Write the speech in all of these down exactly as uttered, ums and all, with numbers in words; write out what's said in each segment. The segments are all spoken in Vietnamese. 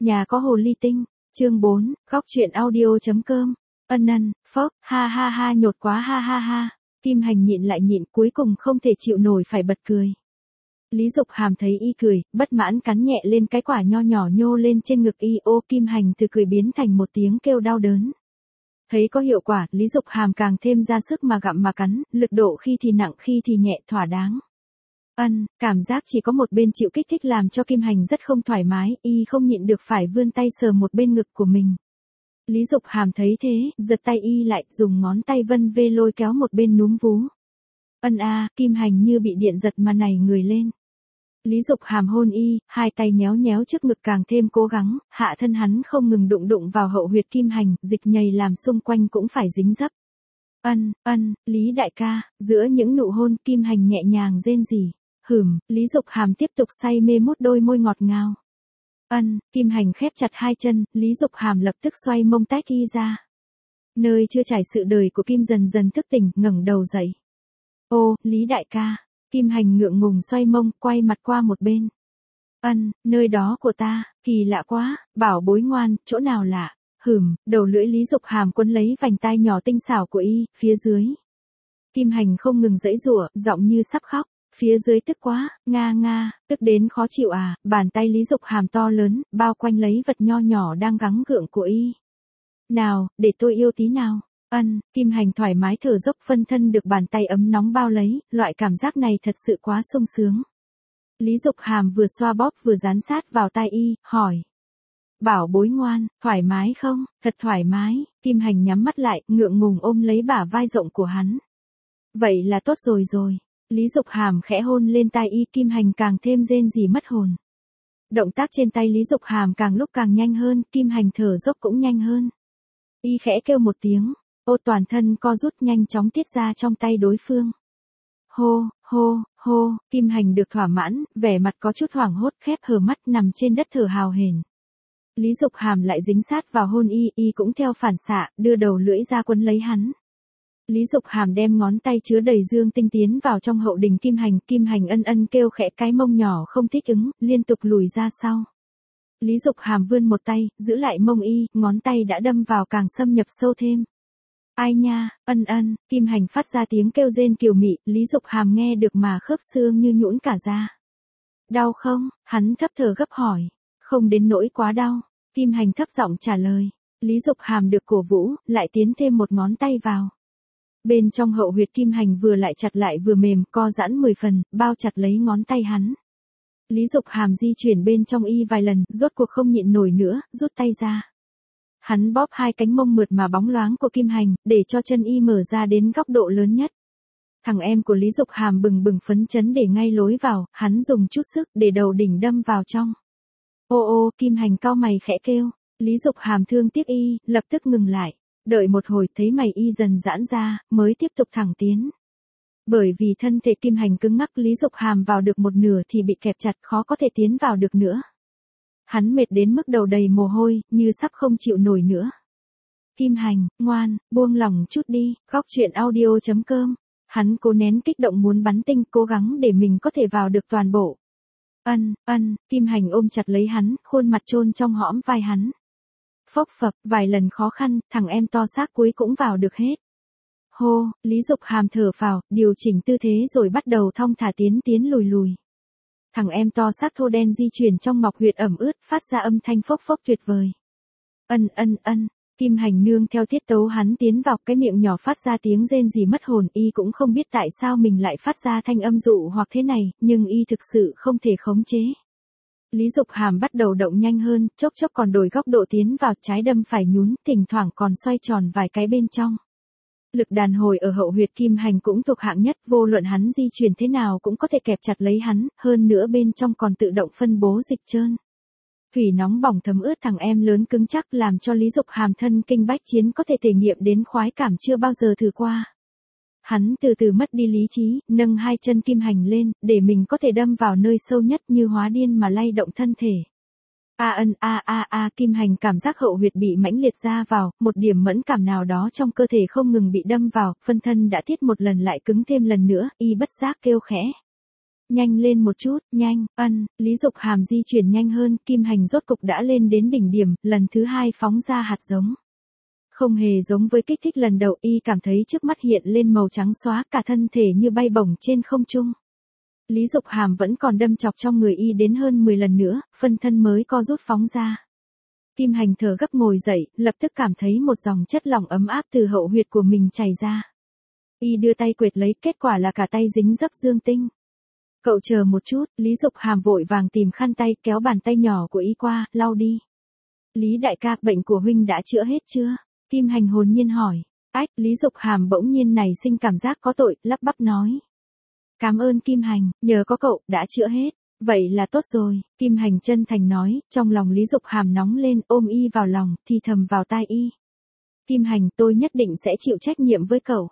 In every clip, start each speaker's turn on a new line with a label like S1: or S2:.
S1: Nhà có hồ ly tinh, chương bốn, góc truyện audio.com, ân ân, phốc, ha ha ha nhột quá ha ha ha, Kim Hành nhịn lại nhịn cuối cùng không thể chịu nổi phải bật cười. Lý Dục Hàm thấy y cười, bất mãn cắn nhẹ lên cái quả nho nhỏ nhô lên trên ngực y, ô Kim Hành từ cười biến thành một tiếng kêu đau đớn. Thấy có hiệu quả, Lý Dục Hàm càng thêm ra sức mà gặm mà cắn, lực độ khi thì nặng khi thì nhẹ thỏa đáng. Ân, cảm giác chỉ có một bên chịu kích thích làm cho Kim Hành rất không thoải mái, y không nhịn được phải vươn tay sờ một bên ngực của mình. Lý Dục Hàm thấy thế, giật tay y lại, dùng ngón tay vân vê lôi kéo một bên núm vú. Ân a, Kim Hành như bị điện giật mà nảy người lên. Lý Dục Hàm hôn y, hai tay nhéo nhéo trước ngực càng thêm cố gắng, hạ thân hắn không ngừng đụng đụng vào hậu huyệt Kim Hành, dịch nhầy làm xung quanh cũng phải dính dấp. Ân, ân, Lý đại ca, giữa những nụ hôn Kim Hành nhẹ nhàng rên rỉ. Hửm, Lý Dục Hàm tiếp tục say mê mút đôi môi ngọt ngào. Ân, Kim Hành khép chặt hai chân, Lý Dục Hàm lập tức xoay mông tách y ra. Nơi chưa trải sự đời của Kim dần dần thức tỉnh, ngẩng đầu dậy. Ô, Lý đại ca, Kim Hành ngượng ngùng xoay mông, quay mặt qua một bên. Ân, nơi đó của ta, kỳ lạ quá, bảo bối ngoan, chỗ nào lạ. Hửm, đầu lưỡi Lý Dục Hàm quấn lấy vành tai nhỏ tinh xảo của y, phía dưới. Kim Hành không ngừng giãy giụa, giọng như sắp khóc. Phía dưới tức quá, nga nga, tức đến khó chịu à, bàn tay Lý Dục Hàm to lớn, bao quanh lấy vật nho nhỏ đang gắng gượng của y. Nào, để tôi yêu tí nào. Ân, Kim Hành thoải mái thở dốc phân thân được bàn tay ấm nóng bao lấy, loại cảm giác này thật sự quá sung sướng. Lý Dục Hàm vừa xoa bóp vừa dán sát vào tai y, hỏi. Bảo bối ngoan, thoải mái không? Thật thoải mái, Kim Hành nhắm mắt lại, ngượng ngùng ôm lấy bả vai rộng của hắn. Vậy là tốt rồi rồi. Lý Dục Hàm khẽ hôn lên tai y, Kim Hành càng thêm rên rỉ mất hồn. Động tác trên tay Lý Dục Hàm càng lúc càng nhanh hơn, Kim Hành thở dốc cũng nhanh hơn. Y khẽ kêu một tiếng, ô toàn thân co rút nhanh chóng tiết ra trong tay đối phương. Hô, hô, hô, Kim Hành được thỏa mãn, vẻ mặt có chút hoảng hốt khép hờ mắt nằm trên đất thở hào hển. Lý Dục Hàm lại dính sát vào hôn y, y cũng theo phản xạ, đưa đầu lưỡi ra quấn lấy hắn. Lý Dục Hàm đem ngón tay chứa đầy dương tinh tiến vào trong hậu đình Kim Hành, Kim Hành ân ân kêu khẽ cái mông nhỏ không thích ứng, liên tục lùi ra sau. Lý Dục Hàm vươn một tay, giữ lại mông y, ngón tay đã đâm vào càng xâm nhập sâu thêm. Ai nha, ân ân, Kim Hành phát ra tiếng kêu rên kiều mị, Lý Dục Hàm nghe được mà khớp xương như nhũn cả ra. Đau không? Hắn thấp thở gấp hỏi. Không đến nỗi quá đau. Kim Hành thấp giọng trả lời. Lý Dục Hàm được cổ vũ, lại tiến thêm một ngón tay vào. Bên trong hậu huyệt Kim Hành vừa lại chặt lại vừa mềm, co giãn mười phần, bao chặt lấy ngón tay hắn. Lý Dục Hàm di chuyển bên trong y vài lần, rốt cuộc không nhịn nổi nữa, rút tay ra. Hắn bóp hai cánh mông mượt mà bóng loáng của Kim Hành, để cho chân y mở ra đến góc độ lớn nhất. Thằng em của Lý Dục Hàm bừng bừng phấn chấn để ngay lối vào, hắn dùng chút sức để đầu đỉnh đâm vào trong. Ô ô, Kim Hành cau mày khẽ kêu, Lý Dục Hàm thương tiếc y, lập tức ngừng lại. Đợi một hồi thấy mày y dần giãn ra, mới tiếp tục thẳng tiến. Bởi vì thân thể Kim Hành cứng ngắc, Lý Dục Hàm vào được một nửa thì bị kẹp chặt, khó có thể tiến vào được nữa. Hắn mệt đến mức đầu đầy mồ hôi, như sắp không chịu nổi nữa. Kim Hành, ngoan, buông lỏng chút đi, góc truyện audio.com. Hắn cố nén kích động muốn bắn tinh, cố gắng để mình có thể vào được toàn bộ. Ân, ân, Kim Hành ôm chặt lấy hắn, khuôn mặt chôn trong hõm vai hắn. Phốc phập, vài lần khó khăn, thằng em to xác cuối cũng vào được hết. Hô, Lý Dục Hàm thở phào, điều chỉnh tư thế rồi bắt đầu thong thả tiến tiến lùi lùi. Thằng em to xác thô đen di chuyển trong ngọc huyệt ẩm ướt, phát ra âm thanh phốc phốc tuyệt vời. Ân ân ân, Kim Hành nương theo tiết tấu hắn tiến vào, cái miệng nhỏ phát ra tiếng rên rỉ mất hồn, y cũng không biết tại sao mình lại phát ra thanh âm dụ hoặc thế này, nhưng y thực sự không thể khống chế. Lý Dục Hàm bắt đầu động nhanh hơn, chốc chốc còn đổi góc độ tiến vào, trái đâm phải nhún, thỉnh thoảng còn xoay tròn vài cái bên trong. Lực đàn hồi ở hậu huyệt Kim Hành cũng thuộc hạng nhất, vô luận hắn di chuyển thế nào cũng có thể kẹp chặt lấy hắn, hơn nữa bên trong còn tự động phân bố dịch trơn. Thủy nóng bỏng thấm ướt thằng em lớn cứng chắc làm cho Lý Dục Hàm thân kinh bách chiến có thể thể nghiệm đến khoái cảm chưa bao giờ thử qua. Hắn từ từ mất đi lý trí, nâng hai chân Kim Hành lên, để mình có thể đâm vào nơi sâu nhất như hóa điên mà lay động thân thể. A ân a a a Kim Hành cảm giác hậu huyệt bị mãnh liệt ra vào, một điểm mẫn cảm nào đó trong cơ thể không ngừng bị đâm vào, phân thân đã thiết một lần lại cứng thêm lần nữa, y bất giác kêu khẽ. Nhanh lên một chút, nhanh, ân, Lý Dục Hàm di chuyển nhanh hơn, kim hành rốt cục đã lên đến đỉnh điểm, lần thứ hai phóng ra hạt giống. Không hề giống với kích thích lần đầu, y cảm thấy trước mắt hiện lên màu trắng xóa, cả thân thể như bay bổng trên không trung. Lý Dục Hàm vẫn còn đâm chọc trong người y đến hơn mười lần nữa, phân thân mới co rút phóng ra. Kim hành thở gấp ngồi dậy, lập tức cảm thấy một dòng chất lỏng ấm áp từ hậu huyệt của mình chảy ra. Y đưa tay quệt lấy, kết quả là cả tay dính dấp dương tinh. Cậu chờ một chút, Lý Dục Hàm vội vàng tìm khăn tay kéo bàn tay nhỏ của y qua, lau đi. Lý đại ca, bệnh của huynh đã chữa hết chưa? Kim hành hồn nhiên hỏi. Ách, Lý Dục Hàm bỗng nhiên nảy sinh cảm giác có tội, lắp bắp nói. Cảm ơn Kim hành, nhờ có cậu, đã chữa hết. Vậy là tốt rồi, Kim hành chân thành nói, trong lòng Lý Dục Hàm nóng lên, ôm y vào lòng, thì thầm vào tai y. Kim hành, tôi nhất định sẽ chịu trách nhiệm với cậu.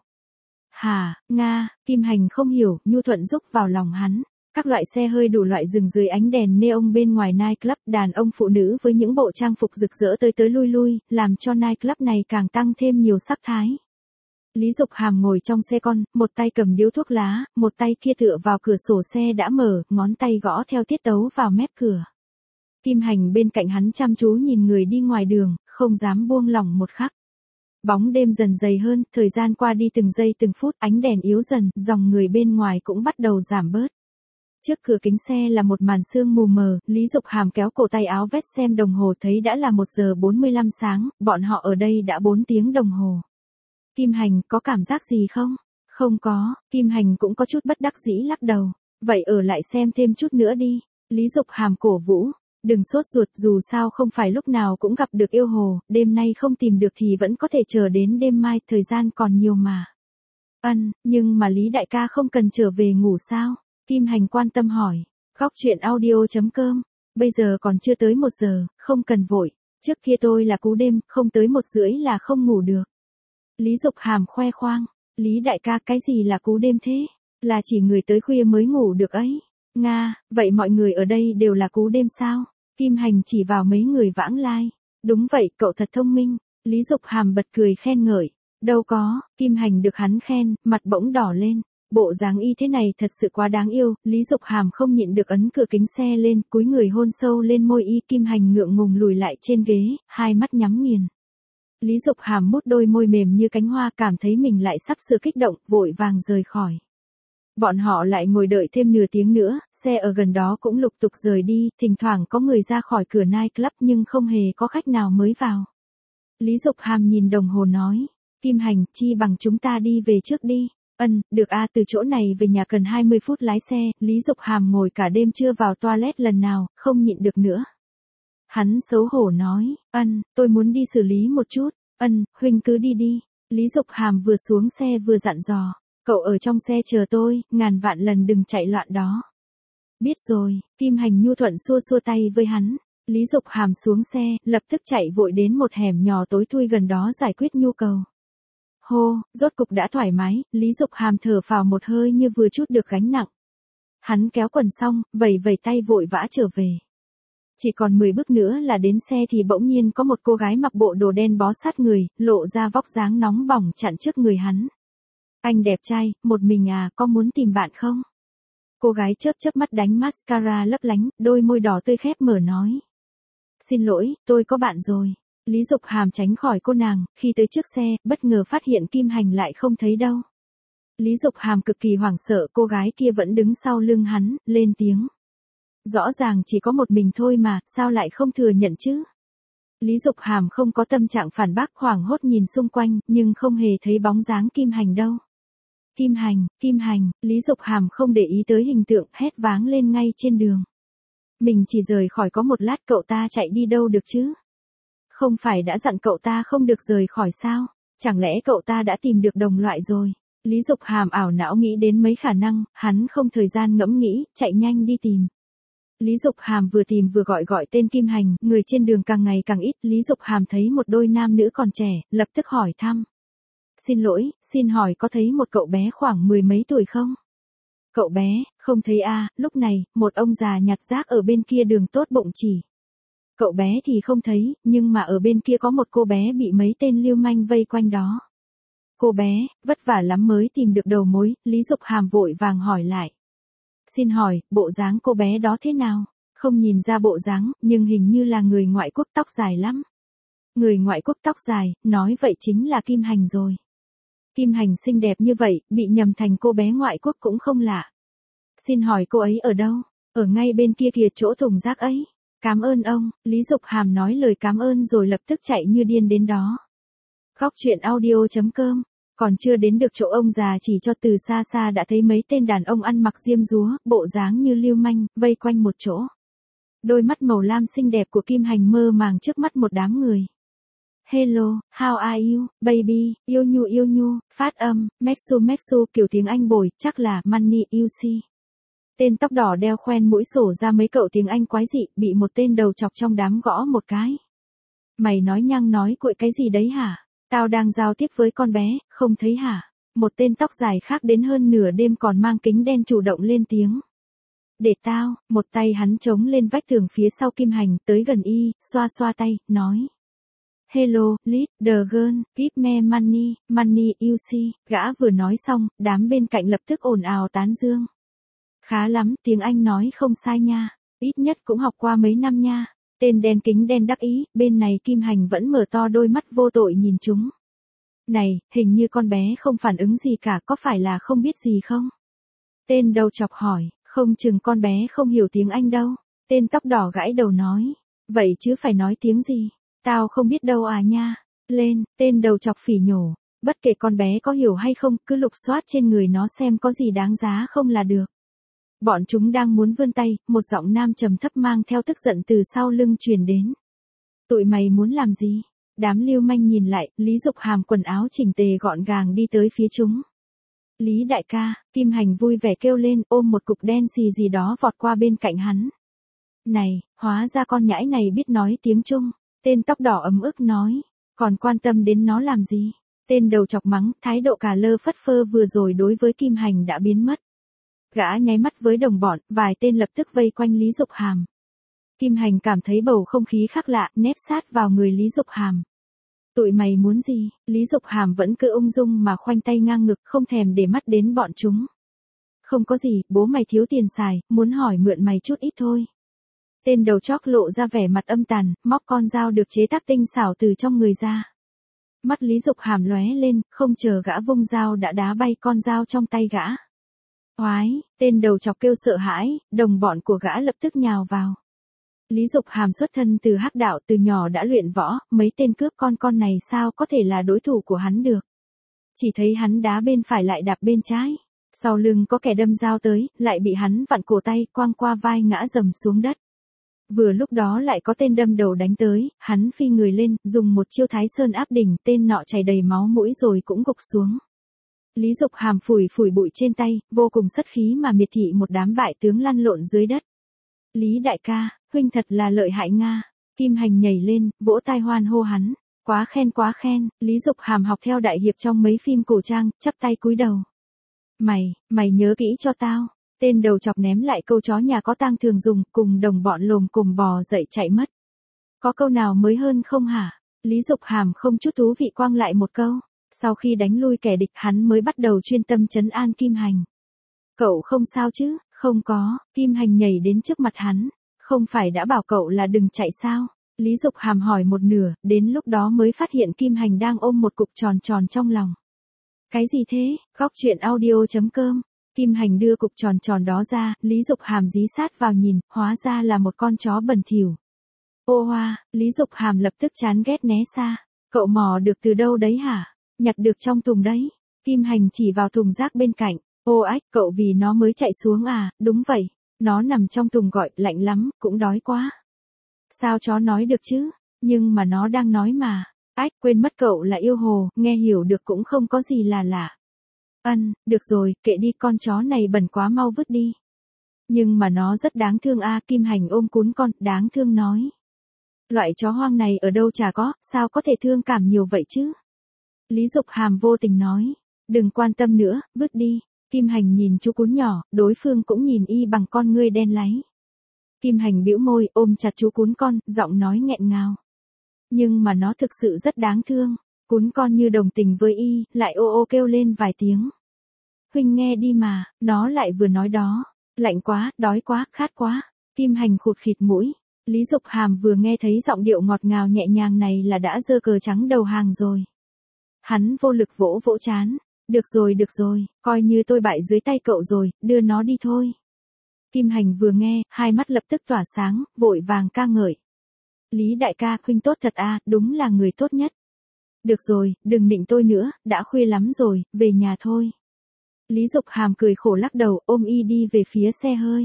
S1: Hà, Nga, Kim hành không hiểu, nhu thuận rúc vào lòng hắn. Các loại xe hơi đủ loại dừng dưới ánh đèn neon bên ngoài nightclub, đàn ông phụ nữ với những bộ trang phục rực rỡ tới tới lui lui, làm cho nightclub này càng tăng thêm nhiều sắc thái. Lý Dục Hàm ngồi trong xe con, một tay cầm điếu thuốc lá, một tay kia tựa vào cửa sổ xe đã mở, ngón tay gõ theo tiết tấu vào mép cửa. Kim hành bên cạnh hắn chăm chú nhìn người đi ngoài đường, không dám buông lỏng một khắc. Bóng đêm dần dày hơn, thời gian qua đi từng giây từng phút, ánh đèn yếu dần, dòng người bên ngoài cũng bắt đầu giảm bớt. Trước cửa kính xe là một màn sương mù mờ, Lý Dục Hàm kéo cổ tay áo vest xem đồng hồ thấy đã là một giờ bốn mươi lăm sáng, bọn họ ở đây đã bốn tiếng đồng hồ. Kim hành, có cảm giác gì không? Không có, Kim hành cũng có chút bất đắc dĩ lắc đầu. Vậy ở lại xem thêm chút nữa đi. Lý Dục Hàm cổ vũ. Đừng sốt ruột, dù sao không phải lúc nào cũng gặp được yêu hồ, đêm nay không tìm được thì vẫn có thể chờ đến đêm mai, thời gian còn nhiều mà. Ân, nhưng mà Lý đại ca không cần trở về ngủ sao? Kim hành quan tâm hỏi. Góc truyện audio chấm com. Bây giờ còn chưa tới một giờ, không cần vội. Trước kia tôi là cú đêm, không tới một rưỡi là không ngủ được. Lý Dục Hàm khoe khoang. Lý đại ca, cái gì là cú đêm thế? Là chỉ người tới khuya mới ngủ được ấy. Nga, vậy mọi người ở đây đều là cú đêm sao? Kim hành chỉ vào mấy người vãng lai. Đúng vậy, cậu thật thông minh. Lý Dục Hàm bật cười khen ngợi. Đâu có, Kim hành được hắn khen, mặt bỗng đỏ lên. Bộ dáng y thế này thật sự quá đáng yêu, Lý Dục Hàm không nhịn được ấn cửa kính xe lên, cúi người hôn sâu lên môi y. Kim hành ngượng ngùng lùi lại trên ghế, hai mắt nhắm nghiền. Lý Dục Hàm mút đôi môi mềm như cánh hoa, cảm thấy mình lại sắp sửa kích động, vội vàng rời khỏi. Bọn họ lại ngồi đợi thêm nửa tiếng nữa, xe ở gần đó cũng lục tục rời đi, thỉnh thoảng có người ra khỏi cửa nightclub nhưng không hề có khách nào mới vào. Lý Dục Hàm nhìn đồng hồ nói, Kim hành, chi bằng chúng ta đi về trước đi. Ân, được a, từ chỗ này về nhà cần hai mươi phút lái xe. Lý Dục Hàm ngồi cả đêm chưa vào toilet lần nào, không nhịn được nữa. Hắn xấu hổ nói, ân, tôi muốn đi xử lý một chút. Ân, huynh cứ đi đi. Lý Dục Hàm vừa xuống xe vừa dặn dò, cậu ở trong xe chờ tôi, ngàn vạn lần đừng chạy loạn đó. Biết rồi, Kim hành nhu thuận xua xua tay với hắn. Lý Dục Hàm xuống xe, lập tức chạy vội đến một hẻm nhỏ tối thui gần đó giải quyết nhu cầu. Hô, rốt cục đã thoải mái, Lý Dục Hàm thở phào một hơi như vừa trút được gánh nặng. Hắn kéo quần xong, vẩy vẩy tay vội vã trở về. Chỉ còn mười bước nữa là đến xe thì bỗng nhiên có một cô gái mặc bộ đồ đen bó sát người, lộ ra vóc dáng nóng bỏng chặn trước người hắn. Anh đẹp trai, một mình à, có muốn tìm bạn không? Cô gái chớp chớp mắt đánh mascara lấp lánh, đôi môi đỏ tươi khép mở nói. Xin lỗi, tôi có bạn rồi. Lý Dục Hàm tránh khỏi cô nàng, khi tới trước xe, bất ngờ phát hiện Kim hành lại không thấy đâu. Lý Dục Hàm cực kỳ hoảng sợ, cô gái kia vẫn đứng sau lưng hắn, lên tiếng. Rõ ràng chỉ có một mình thôi mà, sao lại không thừa nhận chứ? Lý Dục Hàm không có tâm trạng phản bác, hoảng hốt nhìn xung quanh, nhưng không hề thấy bóng dáng Kim hành đâu. Kim hành, Kim hành, Lý Dục Hàm không để ý tới hình tượng, hét váng lên ngay trên đường. Mình chỉ rời khỏi có một lát, cậu ta chạy đi đâu được chứ? Không phải đã dặn cậu ta không được rời khỏi sao? Chẳng lẽ cậu ta đã tìm được đồng loại rồi? Lý Dục Hàm ảo não nghĩ đến mấy khả năng, hắn không thời gian ngẫm nghĩ, chạy nhanh đi tìm. Lý Dục Hàm vừa tìm vừa gọi gọi tên Kim hành, người trên đường càng ngày càng ít, Lý Dục Hàm thấy một đôi nam nữ còn trẻ, lập tức hỏi thăm. Xin lỗi, xin hỏi có thấy một cậu bé khoảng mười mấy tuổi không? Cậu bé, không thấy a, lúc này, một ông già nhặt rác ở bên kia đường tốt bụng chỉ. Cậu bé thì không thấy, nhưng mà ở bên kia có một cô bé bị mấy tên lưu manh vây quanh đó. Cô bé, vất vả lắm mới tìm được đầu mối, Lý Dục Hàm vội vàng hỏi lại. Xin hỏi, bộ dáng cô bé đó thế nào? Không nhìn ra bộ dáng, nhưng hình như là người ngoại quốc, tóc dài lắm. Người ngoại quốc tóc dài, nói vậy chính là Kim Hành rồi. Kim Hành xinh đẹp như vậy, bị nhầm thành cô bé ngoại quốc cũng không lạ. Xin hỏi cô ấy ở đâu? Ở ngay bên kia kìa, chỗ thùng rác ấy. Cảm ơn ông, Lý Dục Hàm nói lời cảm ơn rồi lập tức chạy như điên đến đó. Góc truyện audio.com. Còn chưa đến được chỗ ông già chỉ cho từ xa xa đã thấy mấy tên đàn ông ăn mặc diêm dúa, bộ dáng như lưu manh, vây quanh một chỗ. Đôi mắt màu lam xinh đẹp của Kim Hành mơ màng trước mắt một đám người. Hello, how are you, baby, yêu nhu yêu nhu, phát âm, mexu mexu kiểu tiếng Anh bồi, chắc là money you see. Tên tóc đỏ đeo khoen mũi sổ ra mấy cậu tiếng Anh quái dị, bị một tên đầu chọc trong đám gõ một cái. Mày nói nhăng nói cuội cái gì đấy hả? Tao đang giao tiếp với con bé, không thấy hả? Một tên tóc dài khác đến hơn nửa đêm còn mang kính đen chủ động lên tiếng. Để tao, một tay hắn chống lên vách tường phía sau Kim Hành, tới gần y, xoa xoa tay, nói. Hello, lead, the girl, give me money, money you see. Gã vừa nói xong, đám bên cạnh lập tức ồn ào tán dương. Khá lắm, tiếng Anh nói không sai nha. Ít nhất cũng học qua mấy năm nha. Tên đen kính đen đắc ý, bên này Kim Hành vẫn mở to đôi mắt vô tội nhìn chúng. Này, hình như con bé không phản ứng gì cả, có phải là không biết gì không? Tên đầu chọc hỏi, không chừng con bé không hiểu tiếng Anh đâu. Tên tóc đỏ gãi đầu nói, vậy chứ phải nói tiếng gì? Tao không biết đâu à nha. Lên, tên đầu chọc phỉ nhổ. Bất kể con bé có hiểu hay không, cứ lục soát trên người nó xem có gì đáng giá không là được. Bọn chúng đang muốn vươn tay, một giọng nam trầm thấp mang theo tức giận từ sau lưng truyền đến. Tụi mày muốn làm gì? Đám lưu manh nhìn lại, Lý Dục Hàm quần áo chỉnh tề gọn gàng đi tới phía chúng. Lý đại ca, Kim Hành vui vẻ kêu lên, ôm một cục đen xì gì đó vọt qua bên cạnh hắn. Này, hóa ra con nhãi này biết nói tiếng Trung. Tên tóc đỏ ấm ức nói, còn quan tâm đến nó làm gì? Tên đầu chọc mắng, thái độ cà lơ phất phơ vừa rồi đối với Kim Hành đã biến mất. Gã nháy mắt với đồng bọn, vài tên lập tức vây quanh Lý Dục Hàm. Kim Hành cảm thấy bầu không khí khác lạ, nép sát vào người Lý Dục Hàm. Tụi mày muốn gì? Lý Dục Hàm vẫn cứ ung dung mà khoanh tay ngang ngực, không thèm để mắt đến bọn chúng. Không có gì, bố mày thiếu tiền xài, muốn hỏi mượn mày chút ít thôi. Tên đầu chóc lộ ra vẻ mặt âm tàn, móc con dao được chế tác tinh xảo từ trong người ra. Mắt Lý Dục Hàm lóe lên, không chờ gã vung dao đã đá bay con dao trong tay gã. Oái, tên đầu chọc kêu sợ hãi, đồng bọn của gã lập tức nhào vào. Lý Dục Hàm xuất thân từ hắc đạo, từ nhỏ đã luyện võ, mấy tên cướp con con này sao có thể là đối thủ của hắn được. Chỉ thấy hắn đá bên phải lại đạp bên trái. Sau lưng có kẻ đâm dao tới, lại bị hắn vặn cổ tay, quăng qua vai ngã rầm xuống đất. Vừa lúc đó lại có tên đâm đầu đánh tới, hắn phi người lên, dùng một chiêu Thái Sơn áp đỉnh, tên nọ chảy đầy máu mũi rồi cũng gục xuống. Lý Dục Hàm phủi phủi bụi trên tay, vô cùng sất khí mà miệt thị một đám bại tướng lăn lộn dưới đất. Lý đại ca, huynh thật là lợi hại nga. Kim Hành nhảy lên, vỗ tai hoan hô hắn. Quá khen quá khen, Lý Dục Hàm học theo đại hiệp trong mấy phim cổ trang, chắp tay cúi đầu. Mày, mày nhớ kỹ cho tao. Tên đầu chọc ném lại câu chó nhà có tang thường dùng, cùng đồng bọn lồm cồm bò dậy chạy mất. Có câu nào mới hơn không hả? Lý Dục Hàm không chút thú vị quăng lại một câu. Sau khi đánh lui kẻ địch hắn mới bắt đầu chuyên tâm trấn an Kim Hành. Cậu không sao chứ? Không có. Kim Hành nhảy đến trước mặt hắn. Không phải đã bảo cậu là đừng chạy sao? Lý Dục Hàm hỏi một nửa, đến lúc đó mới phát hiện Kim Hành đang ôm một cục tròn tròn trong lòng. Cái gì thế? Góc truyện audio.com. Kim Hành đưa cục tròn tròn đó ra, Lý Dục Hàm dí sát vào nhìn, hóa ra là một con chó bẩn thỉu. Ô hoa, Lý Dục Hàm lập tức chán ghét né xa. Cậu mò được từ đâu đấy hả? Nhặt được trong thùng đấy. Kim Hành chỉ vào thùng rác bên cạnh. Ô ách, cậu vì nó mới chạy xuống à? Đúng vậy. Nó nằm trong thùng gọi, lạnh lắm, cũng đói quá. Sao chó nói được chứ? Nhưng mà nó đang nói mà. Ách, quên mất cậu là yêu hồ, nghe hiểu được cũng không có gì là lạ. Ân, được rồi, kệ đi, con chó này bẩn quá, mau vứt đi. Nhưng mà nó rất đáng thương a. Kim Hành ôm cún con, đáng thương nói. Loại chó hoang này ở đâu chả có, sao có thể thương cảm nhiều vậy chứ? Lý Dục Hàm vô tình nói. Đừng quan tâm nữa, vứt đi. Kim Hành nhìn chú cún nhỏ, đối phương cũng nhìn y bằng con ngươi đen láy. Kim Hành bĩu môi, ôm chặt chú cún con, giọng nói nghẹn ngào. Nhưng mà nó thực sự rất đáng thương. Cún con như đồng tình với y, lại ô ô kêu lên vài tiếng. Huynh nghe đi mà, nó lại vừa nói đó. Lạnh quá, đói quá, khát quá. Kim Hành khụt khịt mũi. Lý Dục Hàm vừa nghe thấy giọng điệu ngọt ngào nhẹ nhàng này là đã giơ cờ trắng đầu hàng rồi. Hắn vô lực vỗ vỗ trán. Được rồi được rồi, coi như tôi bại dưới tay cậu rồi, đưa nó đi thôi. Kim Hành vừa nghe, hai mắt lập tức tỏa sáng, vội vàng ca ngợi. Lý đại ca, huynh tốt thật à, đúng là người tốt nhất. Được rồi, đừng nịnh tôi nữa, đã khuya lắm rồi, về nhà thôi. Lý Dục Hàm cười khổ lắc đầu, ôm y đi về phía xe hơi.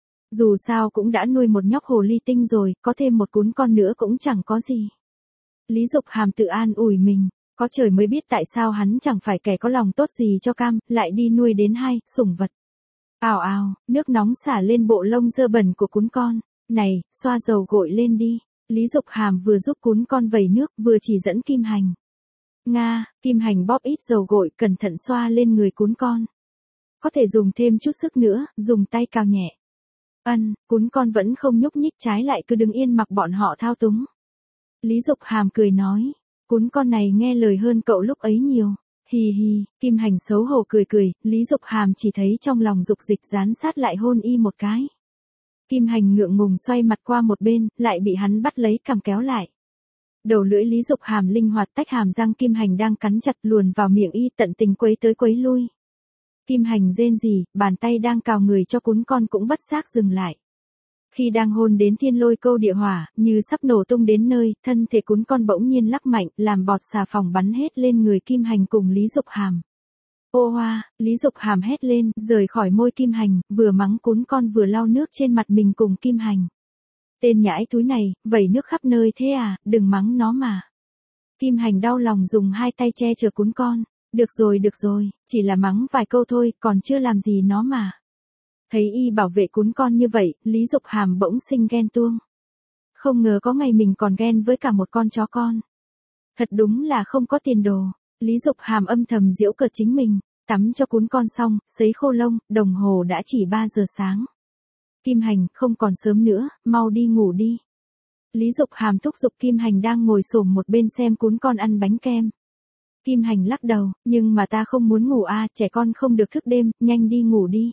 S1: Dù sao cũng đã nuôi một nhóc hồ ly tinh rồi, có thêm một cún con nữa cũng chẳng có gì. Lý Dục Hàm tự an ủi mình, có trời mới biết tại sao hắn chẳng phải kẻ có lòng tốt gì cho cam, lại đi nuôi đến hai sủng vật. Ào ào, nước nóng xả lên bộ lông dơ bẩn của cún con. Này, xoa dầu gội lên đi. Lý Dục Hàm vừa giúp cún con vẩy nước, vừa chỉ dẫn Kim Hành. Nga, Kim Hành bóp ít dầu gội, cẩn thận xoa lên người cún con. Có thể dùng thêm chút sức nữa, dùng tay cào nhẹ. Ân, cún con vẫn không nhúc nhích, trái lại cứ đứng yên mặc bọn họ thao túng. Lý Dục Hàm cười nói, cún con này nghe lời hơn cậu lúc ấy nhiều. Hì hì, Kim Hành xấu hổ cười cười, Lý Dục Hàm chỉ thấy trong lòng dục dịch dán sát lại hôn y một cái. Kim Hành ngượng ngùng xoay mặt qua một bên, lại bị hắn bắt lấy cằm kéo lại. Đầu lưỡi Lý Dục Hàm linh hoạt tách hàm răng Kim Hành đang cắn chặt luồn vào miệng y, tận tình quấy tới quấy lui. Kim Hành rên rỉ, bàn tay đang cào người cho cún con cũng bất giác dừng lại. Khi đang hôn đến thiên lôi câu địa hỏa, như sắp nổ tung đến nơi, thân thể cún con bỗng nhiên lắc mạnh, làm bọt xà phòng bắn hết lên người Kim Hành cùng Lý Dục Hàm. Ô hoa, Lý Dục Hàm hét lên, rời khỏi môi Kim Hành, vừa mắng cún con vừa lau nước trên mặt mình cùng Kim Hành. Tên nhãi túi này, vẩy nước khắp nơi thế à, đừng mắng nó mà. Kim Hành đau lòng dùng hai tay che chở cún con. Được rồi được rồi, chỉ là mắng vài câu thôi, còn chưa làm gì nó mà. Thấy y bảo vệ cún con như vậy, Lý Dục Hàm bỗng sinh ghen tuông. Không ngờ có ngày mình còn ghen với cả một con chó con. Thật đúng là không có tiền đồ. Lý Dục Hàm âm thầm giễu cợt chính mình, tắm cho cún con xong, sấy khô lông, đồng hồ đã chỉ ba giờ sáng. Kim Hành, không còn sớm nữa, mau đi ngủ đi. Lý Dục Hàm thúc giục Kim Hành đang ngồi xổm một bên xem cún con ăn bánh kem. Kim Hành lắc đầu, nhưng mà ta không muốn ngủ à, trẻ con không được thức đêm, nhanh đi ngủ đi.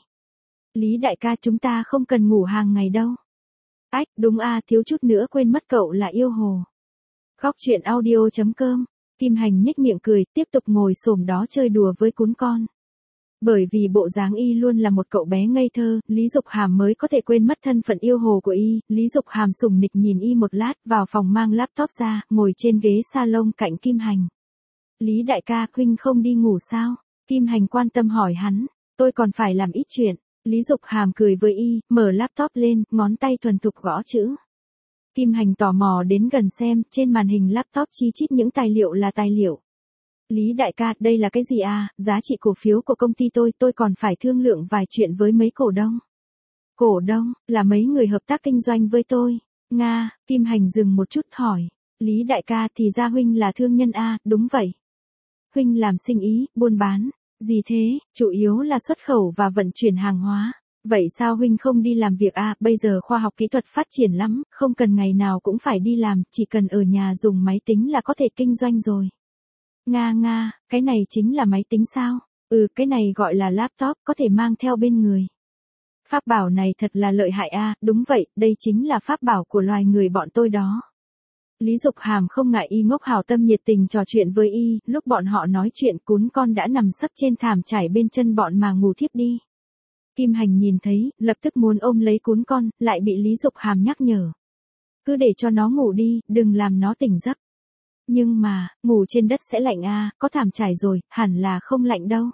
S1: Lý đại ca, chúng ta không cần ngủ hàng ngày đâu. Ách, đúng à, thiếu chút nữa quên mất cậu là yêu hồ. Góc truyện audio chấm com. Kim Hành nhếch miệng cười, tiếp tục ngồi xổm đó chơi đùa với cún con. Bởi vì bộ dáng y luôn là một cậu bé ngây thơ, Lý Dục Hàm mới có thể quên mất thân phận yêu hồ của y. Lý Dục Hàm sủng nịch nhìn y một lát, vào phòng mang laptop ra, ngồi trên ghế salon cạnh Kim Hành. Lý đại ca, huynh không đi ngủ sao? Kim Hành quan tâm hỏi hắn, tôi còn phải làm ít chuyện. Lý Dục Hàm cười với y, mở laptop lên, ngón tay thuần thục gõ chữ. Kim Hành tò mò đến gần xem, trên màn hình laptop chi chít những tài liệu là tài liệu. Lý đại ca, đây là cái gì à, giá trị cổ phiếu của công ty tôi, tôi còn phải thương lượng vài chuyện với mấy cổ đông. Cổ đông, là mấy người hợp tác kinh doanh với tôi. Nga, Kim Hành dừng một chút hỏi. Lý đại ca, thì ra huynh là thương nhân à, đúng vậy. Huynh làm sinh ý, buôn bán. Gì thế, chủ yếu là xuất khẩu và vận chuyển hàng hóa. Vậy sao huynh không đi làm việc à, bây giờ khoa học kỹ thuật phát triển lắm, không cần ngày nào cũng phải đi làm, chỉ cần ở nhà dùng máy tính là có thể kinh doanh rồi. Nga nga, cái này chính là máy tính sao? Ừ, cái này gọi là laptop, có thể mang theo bên người. Pháp bảo này thật là lợi hại à, đúng vậy, đây chính là pháp bảo của loài người bọn tôi đó. Lý Dục Hàm không ngại y ngốc hảo tâm nhiệt tình trò chuyện với y, lúc bọn họ nói chuyện cún con đã nằm sấp trên thảm trải bên chân bọn mà ngủ thiếp đi. Kim Hành nhìn thấy, lập tức muốn ôm lấy cún con, lại bị Lý Dục Hàm nhắc nhở. Cứ để cho nó ngủ đi, đừng làm nó tỉnh giấc. Nhưng mà, ngủ trên đất sẽ lạnh à, có thảm trải rồi, hẳn là không lạnh đâu.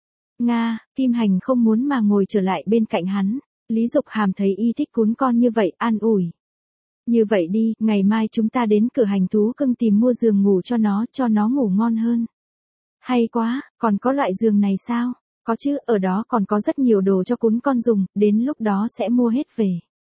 S1: Nga, Kim Hành không muốn mà ngồi trở lại bên cạnh hắn. Lý Dục Hàm thấy y thích cún con như vậy, an ủi. Như vậy đi, ngày mai chúng ta đến cửa hành thú cưng tìm mua giường ngủ cho nó, cho nó ngủ ngon hơn. Hay quá, còn có loại giường này sao? Có chứ, ở đó còn có rất nhiều đồ cho cún con dùng, đến lúc đó sẽ mua hết về.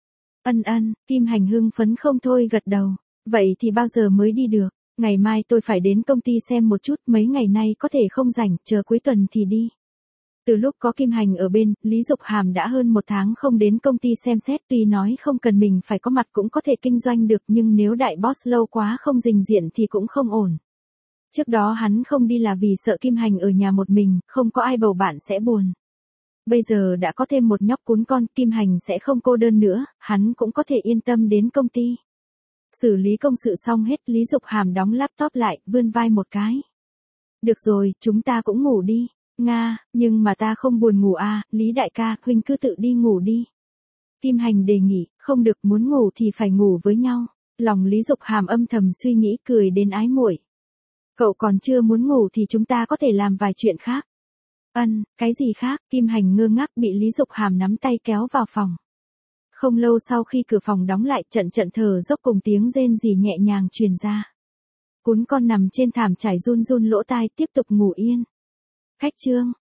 S1: Ân ân, Kim Hành hưng phấn không thôi gật đầu. Vậy thì bao giờ mới đi được? Ngày mai tôi phải đến công ty xem một chút, mấy ngày nay có thể không rảnh, chờ cuối tuần thì đi. Từ lúc có Kim Hành ở bên, Lý Dục Hàm đã hơn một tháng không đến công ty xem xét, tuy nói không cần mình phải có mặt cũng có thể kinh doanh được, nhưng nếu đại boss lâu quá không rình diện thì cũng không ổn. Trước đó hắn không đi là vì sợ Kim Hành ở nhà một mình, không có ai bầu bạn sẽ buồn. Bây giờ đã có thêm một nhóc cún con, Kim Hành sẽ không cô đơn nữa, hắn cũng có thể yên tâm đến công ty. Xử lý công sự xong hết, Lý Dục Hàm đóng laptop lại, vươn vai một cái. Được rồi, chúng ta cũng ngủ đi. Nga, nhưng mà ta không buồn ngủ à, Lý đại ca, huynh cứ tự đi ngủ đi. Kim Hành đề nghị, không được, muốn ngủ thì phải ngủ với nhau. Lòng Lý Dục Hàm âm thầm suy nghĩ, cười đến ái muội. Cậu còn chưa muốn ngủ thì chúng ta có thể làm vài chuyện khác. Ân, cái gì khác? Kim Hành ngơ ngác bị Lý Dục Hàm nắm tay kéo vào phòng. Không lâu sau khi cửa phòng đóng lại, trận trận thở dốc cùng tiếng rên rỉ nhẹ nhàng truyền ra. Cún con nằm trên thảm trải run run lỗ tai, tiếp tục ngủ yên. Cách chương